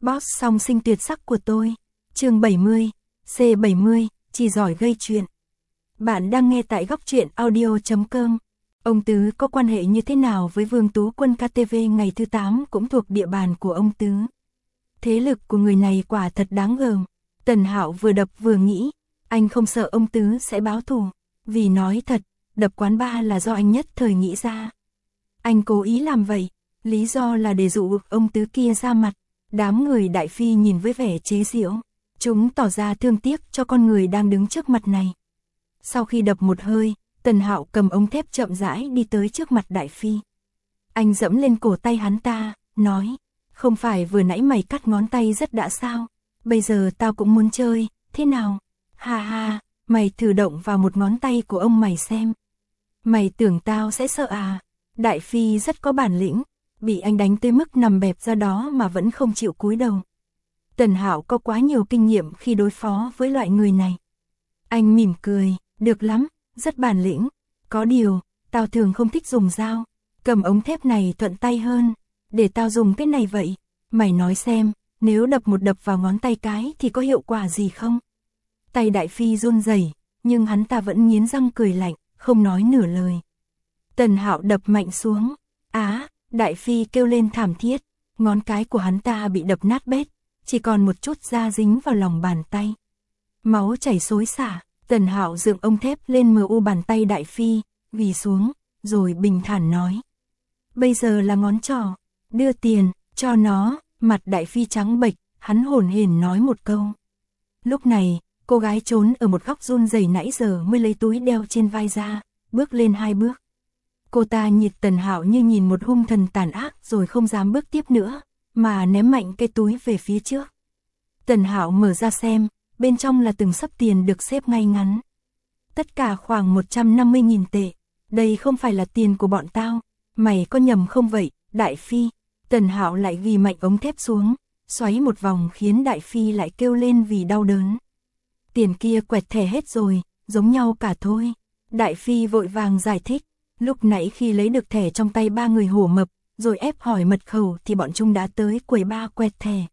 Boss song sinh tuyệt sắc của tôi. Chương 70, C70, chỉ giỏi gây chuyện. Bạn đang nghe tại góc truyện audio.com. Ông Tứ có quan hệ như thế nào với Vương Tú Quân? KTV ngày thứ 8 cũng thuộc địa bàn của ông Tứ. Thế lực của người này quả thật đáng gờm. Tần Hạo vừa đập vừa nghĩ, anh không sợ ông Tứ sẽ báo thù. Vì nói thật, đập quán bar là do anh nhất thời nghĩ ra. Anh cố ý làm vậy, lý do là để dụ ông Tứ kia ra mặt. Đám người Đại Phi nhìn với vẻ chế giễu, chúng tỏ ra thương tiếc cho con người đang đứng trước mặt này. Sau khi đập một hơi, Tần Hạo cầm ống thép chậm rãi đi tới trước mặt Đại Phi. Anh dẫm lên cổ tay hắn ta, nói, không phải vừa nãy mày cắt ngón tay rất đã sao, bây giờ tao cũng muốn chơi, thế nào? Ha ha, mày thử động vào một ngón tay của ông mày xem. Mày tưởng tao sẽ sợ à? Đại Phi rất có bản lĩnh, bị anh đánh tới mức nằm bẹp ra đó mà vẫn không chịu cúi đầu. Tần Hạo có quá nhiều kinh nghiệm khi đối phó với loại người này. Anh mỉm cười, được lắm, rất bản lĩnh. Có điều, tao thường không thích dùng dao, cầm ống thép này thuận tay hơn. Để tao dùng cái này vậy, mày nói xem, nếu đập vào ngón tay cái thì có hiệu quả gì không? Tay Đại Phi run rẩy, nhưng hắn ta vẫn nghiến răng cười lạnh, không nói nửa lời. Tần Hạo đập mạnh xuống. Đại Phi kêu lên thảm thiết, ngón cái của hắn ta bị đập nát bét, chỉ còn một chút da dính vào lòng bàn tay. Máu chảy xối xả, Tần Hạo dựng ống thép lên mu bàn tay Đại Phi, ghi xuống, rồi bình thản nói. Bây giờ là ngón trỏ, đưa tiền, cho nó. Mặt Đại Phi trắng bệch, hắn hổn hển nói một câu. Lúc này, cô gái trốn ở một góc run rẩy nãy giờ mới lấy túi đeo trên vai ra, bước lên 2 bước. Cô ta nhìn Tần Hạo như nhìn một hung thần tàn ác rồi không dám bước tiếp nữa, mà ném mạnh cái túi về phía trước. Tần Hạo mở ra xem, bên trong là từng xấp tiền được xếp ngay ngắn. Tất cả khoảng 150.000 tệ, đây không phải là tiền của bọn tao, mày có nhầm không vậy, Đại Phi? Tần Hạo lại ghi mạnh ống thép xuống, xoáy một vòng khiến Đại Phi lại kêu lên vì đau đớn. Tiền kia quẹt thẻ hết rồi, giống nhau cả thôi. Đại Phi vội vàng giải thích. Lúc nãy khi lấy được thẻ trong tay 3 người hổ mập, rồi ép hỏi mật khẩu thì bọn chúng đã tới quầy bar quẹt thẻ.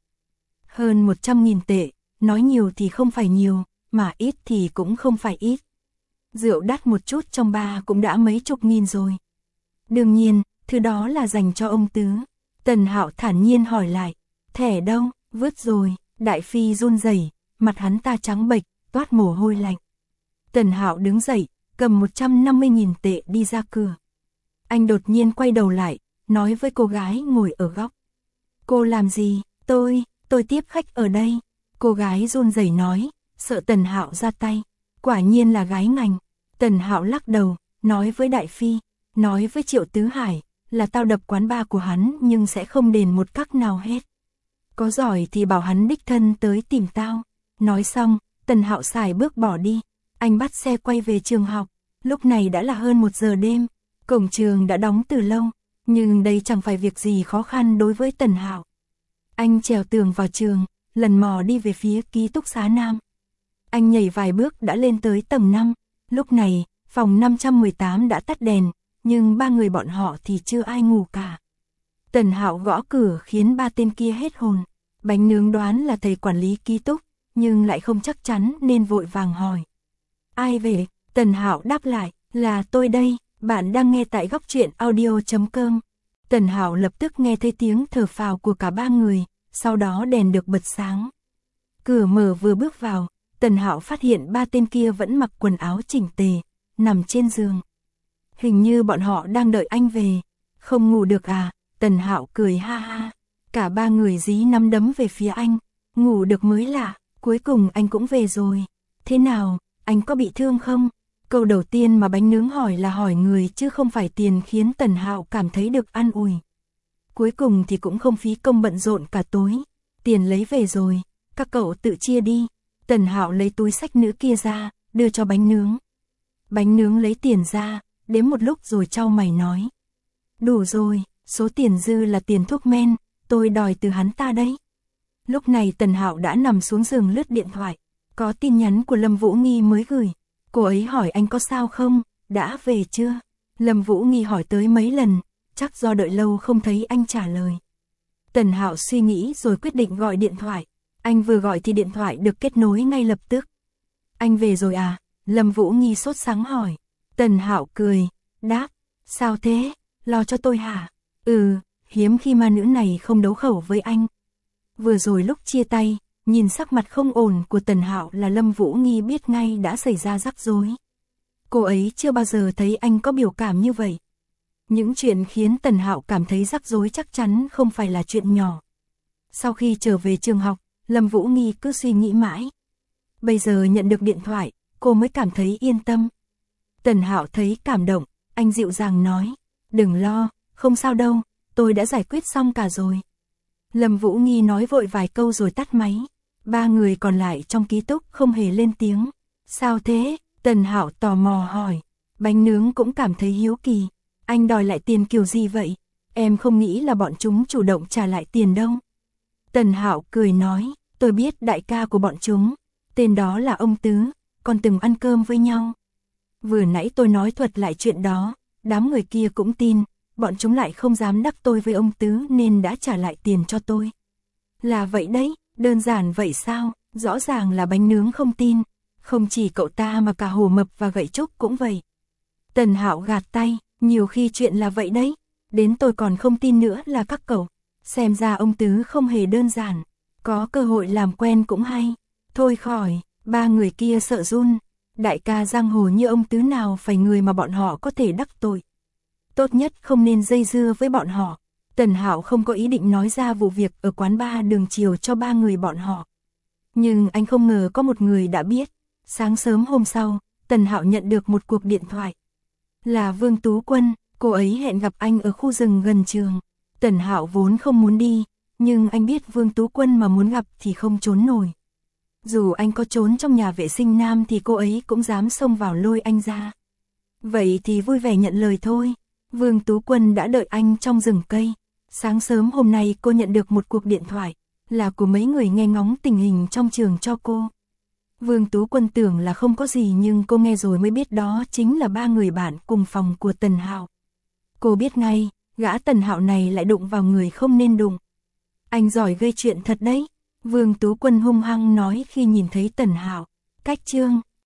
Hơn 100.000 tệ, nói nhiều thì không phải nhiều, mà ít thì cũng không phải ít. Rượu đắt một chút trong bar cũng đã mấy chục nghìn rồi. Đương nhiên, thứ đó là dành cho ông Tứ. Tần Hạo thản nhiên hỏi lại, thẻ đâu, vứt rồi. Đại Phi run rẩy, mặt hắn ta trắng bệch, toát mồ hôi lạnh. Tần Hạo đứng dậy, cầm 150.000 tệ đi ra cửa. Anh đột nhiên quay đầu lại, nói với cô gái ngồi ở góc. Cô làm gì? Tôi tiếp khách ở đây. Cô gái run rẩy nói, sợ Tần Hạo ra tay. Quả nhiên là gái ngành. Tần Hạo lắc đầu, nói với Đại Phi, nói với Triệu Tứ Hải, là tao đập quán bar của hắn nhưng sẽ không đền một cắc nào hết. Có giỏi thì bảo hắn đích thân tới tìm tao. Nói xong, Tần Hạo xài bước bỏ đi. Anh bắt xe quay về trường học. Lúc này đã là hơn 1 giờ đêm. Cổng trường đã đóng từ lâu. Nhưng đây chẳng phải việc gì khó khăn đối với Tần Hạo. Anh trèo tường vào trường, lần mò đi về phía ký túc xá Nam. Anh nhảy vài bước đã lên tới tầng 5. Lúc này, phòng 518 đã tắt đèn, nhưng 3 người bọn họ thì chưa ai ngủ cả. Tần Hạo gõ cửa khiến 3 tên kia hết hồn. Bánh nướng đoán là thầy quản lý ký túc, nhưng lại không chắc chắn nên vội vàng hỏi. Ai về? Tần Hạo đáp lại, là tôi đây, bạn đang nghe tại góc truyện audio.com. Tần Hạo lập tức nghe thấy tiếng thở phào của cả 3 người, sau đó đèn được bật sáng. Cửa mở vừa bước vào, Tần Hạo phát hiện 3 tên kia vẫn mặc quần áo chỉnh tề, nằm trên giường. Hình như bọn họ đang đợi anh về. Không ngủ được à? Tần Hạo cười ha ha. Cả 3 người dí nắm đấm về phía anh. Ngủ được mới lạ, cuối cùng anh cũng về rồi. Thế nào, anh có bị thương không? Câu đầu tiên mà bánh nướng hỏi là hỏi người chứ không phải tiền, khiến Tần Hạo cảm thấy được an ủi. Cuối cùng thì cũng không phí công bận rộn cả tối. Tiền lấy về rồi, các cậu tự chia đi. Tần Hạo lấy túi xách nữ kia ra, đưa cho bánh nướng. Bánh nướng lấy tiền ra, đếm một lúc rồi chau mày nói. Đủ rồi, số tiền dư là tiền thuốc men, tôi đòi từ hắn ta đấy. Lúc này Tần Hạo đã nằm xuống giường lướt điện thoại. Có tin nhắn của Lâm Vũ Nghi mới gửi. Cô ấy hỏi anh có sao không, đã về chưa? Lâm Vũ Nghi hỏi tới mấy lần, chắc do đợi lâu không thấy anh trả lời. Tần Hạo suy nghĩ rồi quyết định gọi điện thoại. Anh vừa gọi thì điện thoại được kết nối ngay lập tức. Anh về rồi à? Lâm Vũ Nghi sốt sắng hỏi. Tần Hạo cười, đáp, sao thế, lo cho tôi hả? Hiếm khi ma nữ này không đấu khẩu với anh. Vừa rồi lúc chia tay, nhìn sắc mặt không ổn của Tần Hạo là Lâm Vũ Nghi biết ngay đã xảy ra rắc rối. Cô ấy chưa bao giờ thấy anh có biểu cảm như vậy. Những chuyện khiến Tần Hạo cảm thấy rắc rối chắc chắn không phải là chuyện nhỏ. Sau khi trở về trường học, Lâm Vũ Nghi cứ suy nghĩ mãi. Bây giờ nhận được điện thoại, cô mới cảm thấy yên tâm. Tần Hạo thấy cảm động, anh dịu dàng nói, đừng lo, không sao đâu, tôi đã giải quyết xong cả rồi. Lâm Vũ Nghi nói vội vài câu rồi tắt máy. Ba người còn lại trong ký túc không hề lên tiếng. Sao thế? Tần Hạo tò mò hỏi. Bánh nướng cũng cảm thấy hiếu kỳ. Anh đòi lại tiền kiểu gì vậy? Em không nghĩ là bọn chúng chủ động trả lại tiền đâu. Tần Hạo cười nói, tôi biết đại ca của bọn chúng, tên đó là ông Tứ, còn từng ăn cơm với nhau. Vừa nãy tôi nói thuật lại chuyện đó, đám người kia cũng tin, bọn chúng lại không dám đắc tội với ông Tứ nên đã trả lại tiền cho tôi. Là vậy đấy, đơn giản vậy sao? Rõ ràng là bánh nướng không tin, không chỉ cậu ta mà cả Hồ Mập và Gậy Trúc cũng vậy. Tần Hạo gạt tay, nhiều khi chuyện là vậy đấy, đến tôi còn không tin nữa là các cậu. Xem ra ông Tứ không hề đơn giản, có cơ hội làm quen cũng hay. Thôi khỏi, ba người kia sợ run, đại ca giang hồ như ông Tứ nào phải người mà bọn họ có thể đắc tội. Tốt nhất không nên dây dưa với bọn họ. Tần Hạo không có ý định nói ra vụ việc ở quán bar Đường Chiều cho ba người bọn họ. Nhưng anh không ngờ có một người đã biết. Sáng sớm hôm sau, Tần Hạo nhận được một cuộc điện thoại. Là Vương Tú Quân, cô ấy hẹn gặp anh ở khu rừng gần trường. Tần Hạo vốn không muốn đi, nhưng anh biết Vương Tú Quân mà muốn gặp thì không trốn nổi. Dù anh có trốn trong nhà vệ sinh nam thì cô ấy cũng dám xông vào lôi anh ra. Vậy thì vui vẻ nhận lời thôi. Vương Tú Quân đã đợi anh trong rừng cây. Sáng sớm hôm nay cô nhận được một cuộc điện thoại, là của mấy người nghe ngóng tình hình trong trường cho cô. Vương Tú Quân tưởng là không có gì nhưng cô nghe rồi mới biết đó chính là ba người bạn cùng phòng của Tần Hạo. Cô biết ngay, gã Tần Hạo này lại đụng vào người không nên đụng. Anh giỏi gây chuyện thật đấy, Vương Tú Quân hung hăng nói khi nhìn thấy Tần Hạo. Cách chương